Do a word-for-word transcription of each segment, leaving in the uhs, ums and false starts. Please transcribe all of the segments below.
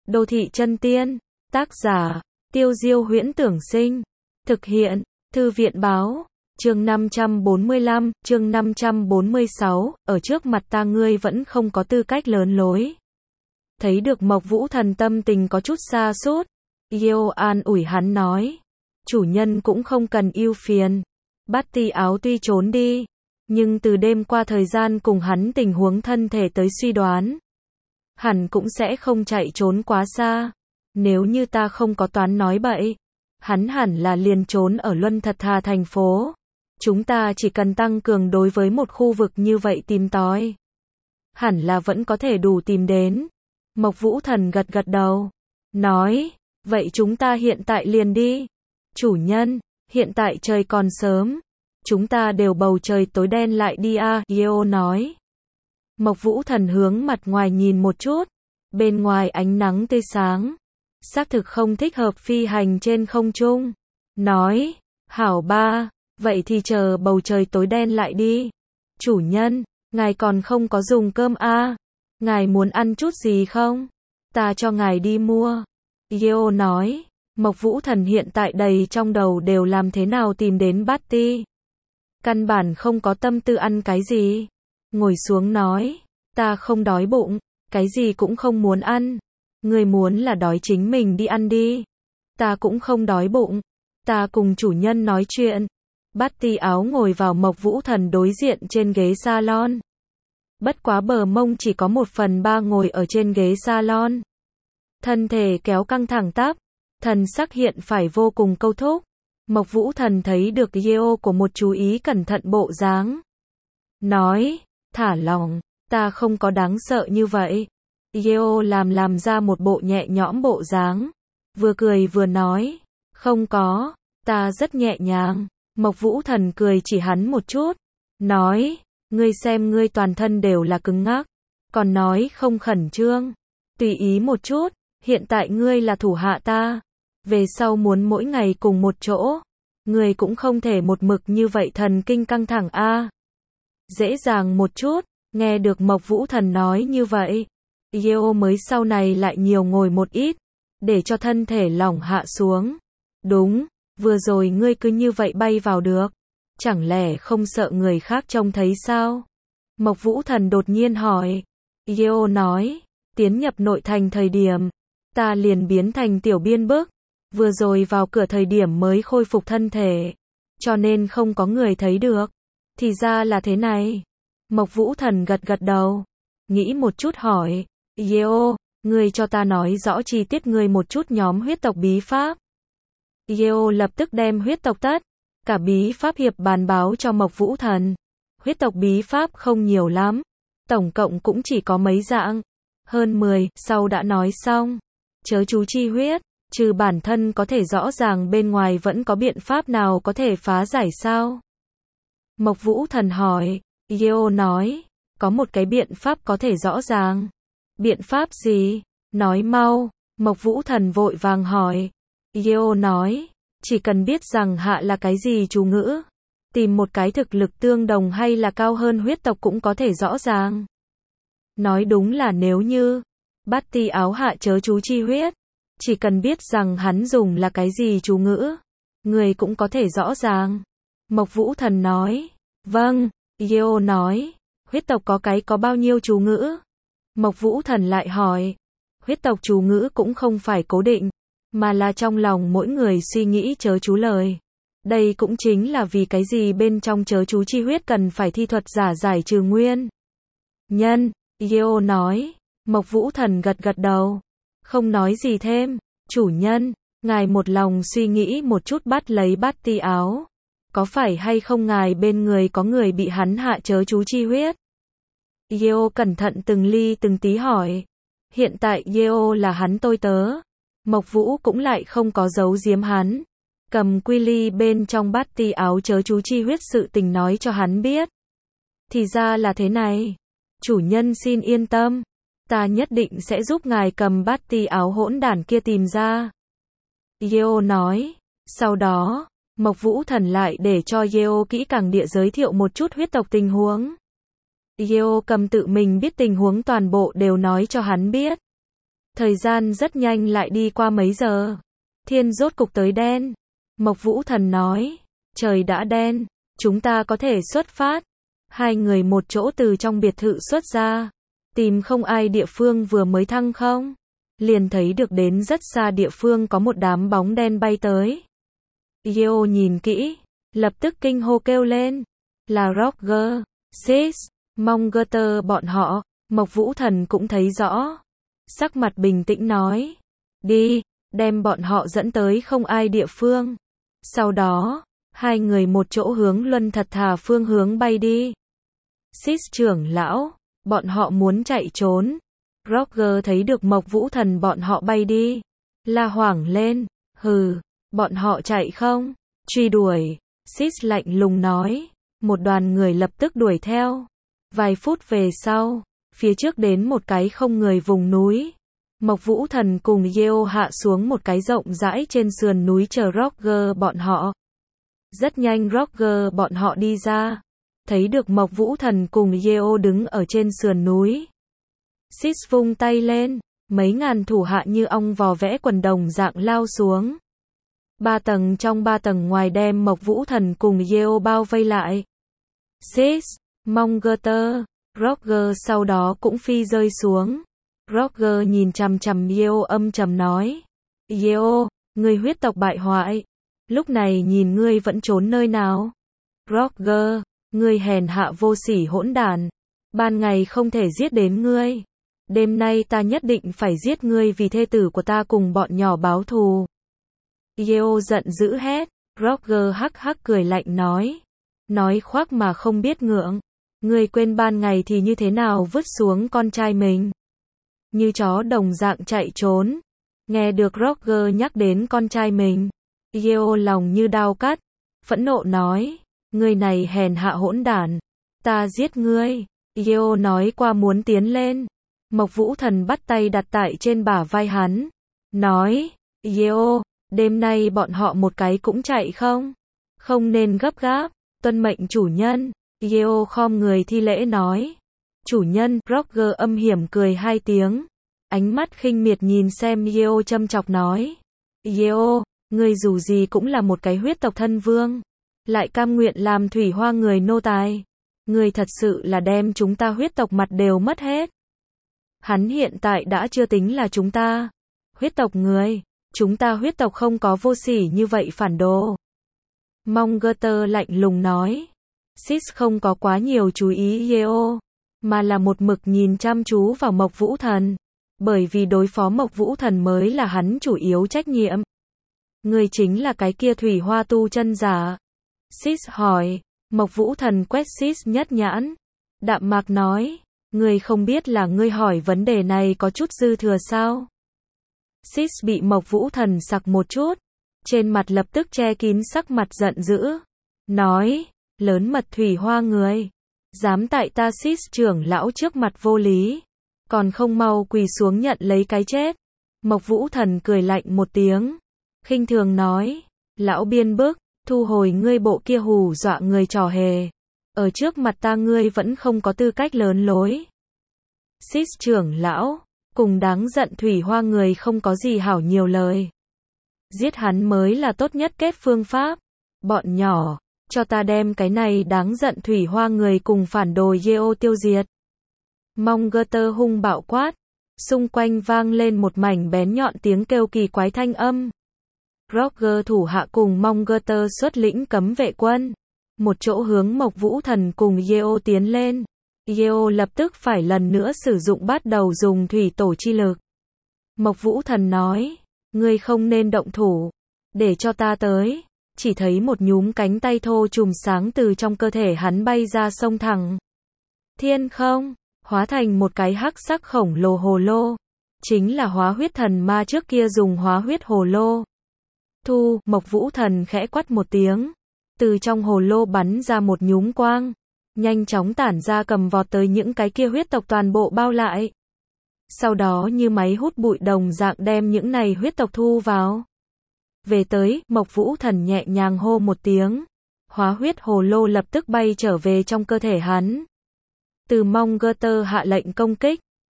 Đô thị chân tiên, tác giả, Tiêu Diêu Huyễn Tưởng Sinh, thực hiện, Thư viện Báo, chương năm trăm bốn mươi lăm, chương năm trăm bốn mươi sáu, ở trước mặt ta ngươi vẫn không có tư cách lớn lối. Thấy được Mộc Vũ Thần tâm tình có chút sa sút, Yêu an ủi hắn nói, chủ nhân cũng không cần ưu phiền. Bát Ti Áo tuy trốn đi, nhưng từ đêm qua thời gian cùng hắn tình huống thân thể tới suy đoán, hẳn cũng sẽ không chạy trốn quá xa. Nếu như ta không có toán nói bậy, hắn hẳn là liền trốn ở Luân Thật Thà thành phố. Chúng ta chỉ cần tăng cường đối với một khu vực như vậy tìm tòi, hẳn là vẫn có thể đủ tìm đến. Mộc Vũ Thần gật gật đầu, nói, vậy chúng ta hiện tại liền đi. Chủ nhân, hiện tại trời còn sớm, chúng ta đều bầu trời tối đen lại đi a, Yêu nói. Mộc Vũ Thần hướng mặt ngoài nhìn một chút, bên ngoài ánh nắng tươi sáng, xác thực không thích hợp phi hành trên không trung. Nói, hảo ba, vậy thì chờ bầu trời tối đen lại đi. Chủ nhân, ngài còn không có dùng cơm a, à? Ngài muốn ăn chút gì không? Ta cho ngài đi mua. Yêu nói, Mộc Vũ Thần hiện tại đầy trong đầu đều làm thế nào tìm đến Bát Ti. Căn bản không có tâm tư ăn cái gì. Ngồi xuống nói, ta không đói bụng, cái gì cũng không muốn ăn. Người muốn là đói chính mình đi ăn đi. Ta cũng không đói bụng, ta cùng chủ nhân nói chuyện. Bát Ti Áo ngồi vào Mộc Vũ Thần đối diện trên ghế salon. Bất quá bờ mông chỉ có một phần ba ngồi ở trên ghế salon. Thân thể kéo căng thẳng tắp, thần sắc hiện phải vô cùng câu thúc. Mộc Vũ Thần thấy được Yeo của một chú ý cẩn thận bộ dáng. Nói, thả lỏng, ta không có đáng sợ như vậy. Yeo làm làm ra một bộ nhẹ nhõm bộ dáng, vừa cười vừa nói, không có, ta rất nhẹ nhàng. Mộc Vũ Thần cười chỉ hắn một chút, nói, ngươi xem ngươi toàn thân đều là cứng ngắc, còn nói không khẩn trương, tùy ý một chút, hiện tại ngươi là thủ hạ ta, về sau muốn mỗi ngày cùng một chỗ, ngươi cũng không thể một mực như vậy thần kinh căng thẳng a. À. Dễ dàng một chút, nghe được Mộc Vũ Thần nói như vậy, Yeo mới sau này lại nhiều ngồi một ít, để cho thân thể lỏng hạ xuống. Đúng, vừa rồi ngươi cứ như vậy bay vào được, chẳng lẽ không sợ người khác trông thấy sao? Mộc Vũ Thần đột nhiên hỏi. Yeo nói, tiến nhập nội thành thời điểm, ta liền biến thành tiểu biên bức, vừa rồi vào cửa thời điểm mới khôi phục thân thể, cho nên không có người thấy được. Thì ra là thế này. Mộc Vũ Thần gật gật đầu, nghĩ một chút hỏi, Yeo, ngươi cho ta nói rõ chi tiết ngươi một chút nhóm huyết tộc bí pháp. Yeo lập tức đem huyết tộc tất cả bí pháp hiệp bàn báo cho Mộc Vũ Thần. Huyết tộc bí pháp không nhiều lắm, tổng cộng cũng chỉ có mấy dạng, hơn mười, sau đã nói xong. Chớ chú chi huyết, trừ bản thân có thể rõ ràng bên ngoài vẫn có biện pháp nào có thể phá giải sao? Mộc Vũ Thần hỏi. Yeo nói, có một cái biện pháp có thể rõ ràng. Biện pháp gì? Nói mau. Mộc Vũ Thần vội vàng hỏi. Yeo nói, chỉ cần biết rằng hạ là cái gì chú ngữ, tìm một cái thực lực tương đồng hay là cao hơn huyết tộc cũng có thể rõ ràng. Nói đúng là nếu như Bát Ti Áo hạ chớ chú chi huyết, chỉ cần biết rằng hắn dùng là cái gì chú ngữ, người cũng có thể rõ ràng. Mộc Vũ Thần nói, vâng. Yeo nói, huyết tộc có cái có bao nhiêu chú ngữ? Mộc Vũ Thần lại hỏi, huyết tộc chú ngữ cũng không phải cố định, mà là trong lòng mỗi người suy nghĩ chớ chú lời. Đây cũng chính là vì cái gì bên trong chớ chú chi huyết cần phải thi thuật giả giải trừ nguyên nhân. Yeo nói. Mộc Vũ Thần gật gật đầu, không nói gì thêm. Chủ nhân, ngài một lòng suy nghĩ một chút bắt lấy Bát Ti Áo, có phải hay không ngài bên người có người bị hắn hạ chớ chú chi huyết? Yeo cẩn thận từng ly từng tí hỏi. Hiện tại Yeo là hắn tôi tớ. Mộc Vũ cũng lại không có giấu giếm hắn, cầm quy ly bên trong Bát Ti Áo chớ chú chi huyết sự tình nói cho hắn biết. Thì ra là thế này. Chủ nhân xin yên tâm, ta nhất định sẽ giúp ngài cầm Bát Ti Áo hỗn đản kia tìm ra. Yeo nói. Sau đó, Mộc Vũ Thần lại để cho Yeo kỹ càng địa giới thiệu một chút huyết tộc tình huống. Yeo cầm tự mình biết tình huống toàn bộ đều nói cho hắn biết. Thời gian rất nhanh lại đi qua mấy giờ. Thiên rốt cục tới đen. Mộc Vũ Thần nói, trời đã đen, chúng ta có thể xuất phát. Hai người một chỗ từ trong biệt thự xuất ra. Tìm không ai địa phương vừa mới thăng không? Liền thấy được đến rất xa địa phương có một đám bóng đen bay tới. Yeo nhìn kỹ, lập tức kinh hô kêu lên. Là Roger, Sis, Mongerter bọn họ. Mộc Vũ Thần cũng thấy rõ. Sắc mặt bình tĩnh nói. Đi, đem bọn họ dẫn tới không ai địa phương. Sau đó, hai người một chỗ hướng Luân Thật Thà phương hướng bay đi. Sis trưởng lão, bọn họ muốn chạy trốn. Roger thấy được Mộc Vũ Thần bọn họ bay đi. La hoảng lên, hừ, bọn họ chạy không? Truy đuổi. Sis lạnh lùng nói. Một đoàn người lập tức đuổi theo. Vài phút về sau, phía trước đến một cái không người vùng núi. Mộc Vũ Thần cùng Yeo hạ xuống một cái rộng rãi trên sườn núi chờ Roger bọn họ. Rất nhanh Roger bọn họ đi ra. Thấy được Mộc Vũ Thần cùng Yeo đứng ở trên sườn núi. Sis vung tay lên, mấy ngàn thủ hạ như ong vò vẽ quần đồng dạng lao xuống. Ba tầng trong ba tầng ngoài đem Mộc Vũ Thần cùng Yeo bao vây lại. Sis, Mongerter, Roger sau đó cũng phi rơi xuống. Roger nhìn chằm chằm Yeo âm trầm nói. Yeo, ngươi huyết tộc bại hoại. Lúc này nhìn ngươi vẫn trốn nơi nào? Roger, ngươi hèn hạ vô sỉ hỗn đản. Ban ngày không thể giết đến ngươi. Đêm nay ta nhất định phải giết ngươi vì thê tử của ta cùng bọn nhỏ báo thù. Yeo giận dữ hét. Roger hắc hắc cười lạnh nói. Nói khoác mà không biết ngượng. Ngươi quên ban ngày thì như thế nào vứt xuống con trai mình. Như chó đồng dạng chạy trốn. Nghe được Roger nhắc đến con trai mình. Yeo lòng như đao cắt. Phẫn nộ nói. Ngươi này hèn hạ hỗn đản. Ta giết ngươi. Yeo nói qua muốn tiến lên. Mộc Vũ Thần bắt tay đặt tại trên bả vai hắn. Nói. Yeo, đêm nay bọn họ một cái cũng chạy không? Không nên gấp gáp. Tuân mệnh chủ nhân. Yeo khom người thi lễ nói. Chủ nhân, Roger âm hiểm cười hai tiếng. Ánh mắt khinh miệt nhìn xem Yeo châm chọc nói. Yeo, ngươi dù gì cũng là một cái huyết tộc thân vương. Lại cam nguyện làm thủy hoa người nô tài. Ngươi thật sự là đem chúng ta huyết tộc mặt đều mất hết. Hắn hiện tại đã chưa tính là chúng ta. Huyết tộc người. Chúng ta huyết tộc không có vô sỉ như vậy phản đồ. Mongerter lạnh lùng nói. Sis không có quá nhiều chú ý Yeo. Mà là một mực nhìn chăm chú vào Mộc Vũ Thần. Bởi vì đối phó Mộc Vũ Thần mới là hắn chủ yếu trách nhiệm. Người chính là cái kia thủy hoa tu chân giả. Sis hỏi. Mộc Vũ Thần quét Sis nhất nhãn. Đạm mạc nói. Ngươi không biết là ngươi hỏi vấn đề này có chút dư thừa sao? Sis bị Mộc Vũ Thần sặc một chút. Trên mặt lập tức che kín sắc mặt giận dữ. Nói. Lớn mật thủy hoa người. Dám tại ta Sis trưởng lão trước mặt vô lý. Còn không mau quỳ xuống nhận lấy cái chết. Mộc Vũ Thần cười lạnh một tiếng. Khinh thường nói. Lão biên bức. Thu hồi ngươi bộ kia hù dọa người trò hề. Ở trước mặt ta ngươi vẫn không có tư cách lớn lối. Sis trưởng lão. Cùng đáng giận thủy hoa người không có gì hảo nhiều lời. Giết hắn mới là tốt nhất kết phương pháp. Bọn nhỏ. Cho ta đem cái này đáng giận thủy hoa người cùng phản đồ Yeo tiêu diệt. Mongerter hung bạo quát. Xung quanh vang lên một mảnh bén nhọn tiếng kêu kỳ quái thanh âm. Roger thủ hạ cùng Mongerter xuất lĩnh cấm vệ quân. Một chỗ hướng Mộc Vũ Thần cùng Yeo tiến lên. Yeo lập tức phải lần nữa sử dụng bắt đầu dùng thủy tổ chi lực. Mộc Vũ Thần nói. Ngươi không nên động thủ. Để cho ta tới. Chỉ thấy một nhúm cánh tay thô chùm sáng từ trong cơ thể hắn bay ra sông thẳng. Thiên không. Hóa thành một cái hắc sắc khổng lồ hồ lô. Chính là hóa huyết thần ma trước kia dùng hóa huyết hồ lô. Thu, Mộc Vũ Thần khẽ quát một tiếng. Từ trong hồ lô bắn ra một nhúm quang. Nhanh chóng tản ra cầm vọt tới những cái kia huyết tộc toàn bộ bao lại. Sau đó như máy hút bụi đồng dạng đem những này huyết tộc thu vào. Về tới, Mộc Vũ Thần nhẹ nhàng hô một tiếng. Hóa huyết hồ lô lập tức bay trở về trong cơ thể hắn. Từ Mongerter hạ lệnh công kích.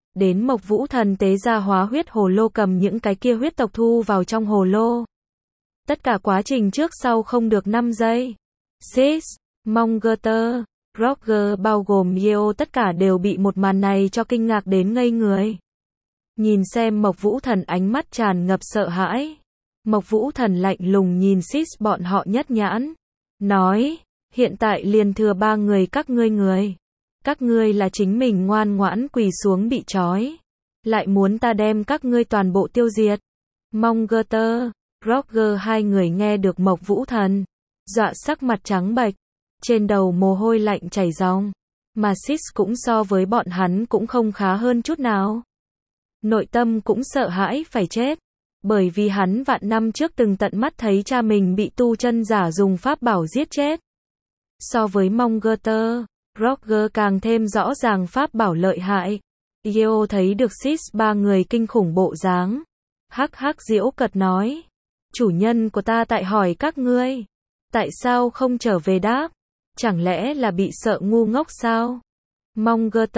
đến Mộc Vũ Thần tế ra hóa huyết hồ lô cầm những cái kia huyết tộc thu vào trong hồ lô. Tất cả quá trình trước sau không được năm giây. Sis, Monger, Roger bao gồm Yeo tất cả đều bị một màn này cho kinh ngạc đến ngây người. Nhìn xem Mộc Vũ Thần ánh mắt tràn ngập sợ hãi. Mộc Vũ Thần lạnh lùng nhìn Sis bọn họ nhất nhãn. Nói, hiện tại liền thừa ba người các ngươi người. Các ngươi là chính mình ngoan ngoãn quỳ xuống bị trói. Lại muốn ta đem các ngươi toàn bộ tiêu diệt. Monger, Roger hai người nghe được Mộc Vũ Thần. Dọa sắc mặt trắng bệch. Trên đầu mồ hôi lạnh chảy ròng. Mà Sis cũng so với bọn hắn cũng không khá hơn chút nào. Nội tâm cũng sợ hãi phải chết. Bởi vì hắn vạn năm trước từng tận mắt thấy cha mình bị tu chân giả dùng pháp bảo giết chết. So với Monger, Roger càng thêm rõ ràng pháp bảo lợi hại. Yeo thấy được Sis ba người kinh khủng bộ dáng. Hắc hắc giễu cợt nói. Chủ nhân của ta tại hỏi các ngươi. Tại sao không trở về đáp? Chẳng lẽ là bị sợ ngu ngốc sao? Monger,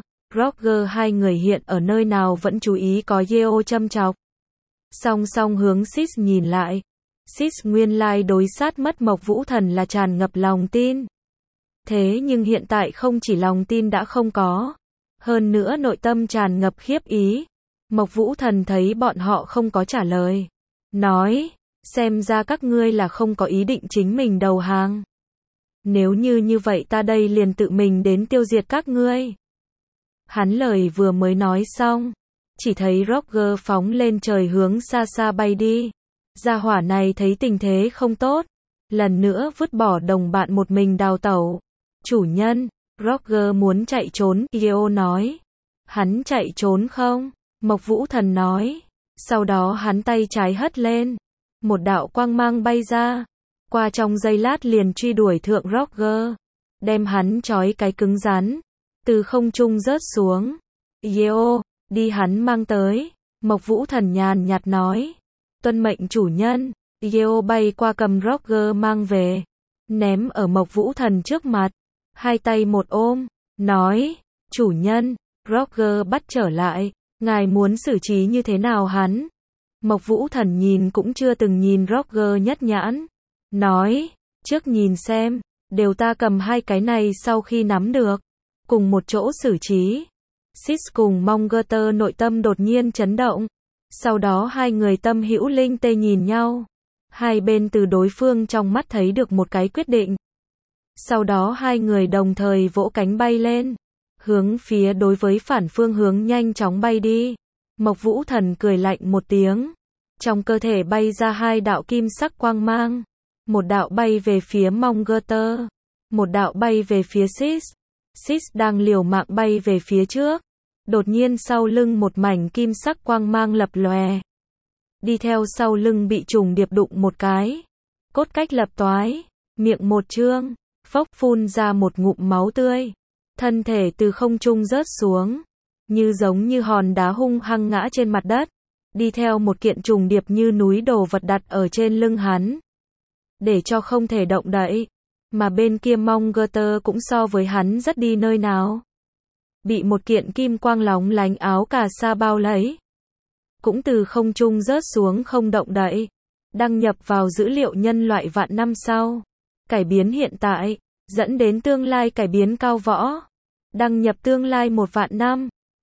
Roger hai người hiện ở nơi nào vẫn chú ý có Yeo châm chọc. Song song hướng Sis nhìn lại. Sis nguyên lai đối sát mất Mộc Vũ Thần là tràn ngập lòng tin. Thế nhưng hiện tại không chỉ lòng tin đã không có. Hơn nữa nội tâm tràn ngập khiếp ý. Mộc Vũ Thần thấy bọn họ không có trả lời. Nói, xem ra các ngươi là không có ý định chính mình đầu hàng. Nếu như như vậy ta đây liền tự mình đến tiêu diệt các ngươi. Hắn lời vừa mới nói xong. Chỉ thấy Roger phóng lên trời hướng xa xa bay đi. Gia hỏa này thấy tình thế không tốt. Lần nữa vứt bỏ đồng bạn một mình đào tẩu. Chủ nhân, Roger muốn chạy trốn, Yeo nói. Hắn chạy trốn không? Mộc Vũ Thần nói. Sau đó hắn tay trái hất lên. Một đạo quang mang bay ra. Qua trong giây lát liền truy đuổi thượng Roger. Đem hắn trói cái cứng rắn. Từ không trung rớt xuống. Yeo, đi hắn mang tới. Mộc Vũ Thần nhàn nhạt nói. Tuân mệnh chủ nhân. Yeo bay qua cầm Roger mang về. Ném ở Mộc Vũ Thần trước mặt. Hai tay một ôm. Nói. Chủ nhân. Roger bắt trở lại. Ngài muốn xử trí như thế nào hắn? Mộc Vũ Thần nhìn cũng chưa từng nhìn Roger nhất nhãn. Nói. Trước nhìn xem. Đều ta cầm hai cái này sau khi nắm được. Cùng một chỗ xử trí. Sis cùng Monger nội tâm đột nhiên chấn động. Sau đó hai người tâm hữu linh tê nhìn nhau. Hai bên từ đối phương trong mắt thấy được một cái quyết định. Sau đó hai người đồng thời vỗ cánh bay lên. Hướng phía đối với phản phương hướng nhanh chóng bay đi. Mộc Vũ Thần cười lạnh một tiếng. Trong cơ thể bay ra hai đạo kim sắc quang mang. Một đạo bay về phía Monger. Một đạo bay về phía Sis. Sis đang liều mạng bay về phía trước. Đột nhiên sau lưng một mảnh kim sắc quang mang lập lòe. Đi theo sau lưng bị trùng điệp đụng một cái. Cốt cách lập toái. Miệng một trương. Phốc phun ra một ngụm máu tươi. Thân thể từ không trung rớt xuống. Như giống như hòn đá hung hăng ngã trên mặt đất. Đi theo một kiện trùng điệp như núi đồ vật đặt ở trên lưng hắn. Để cho không thể động đậy. Mà bên kia Monger cũng so với hắn rất đi nơi nào. Bị một kiện kim quang lóng lánh áo cà sa bao lấy. Cũng từ không trung rớt xuống không động đậy. Đăng nhập vào dữ liệu nhân loại vạn năm sau. Cải biến hiện tại. Dẫn đến tương lai cải biến cao võ. Đăng nhập tương lai một vạn năm.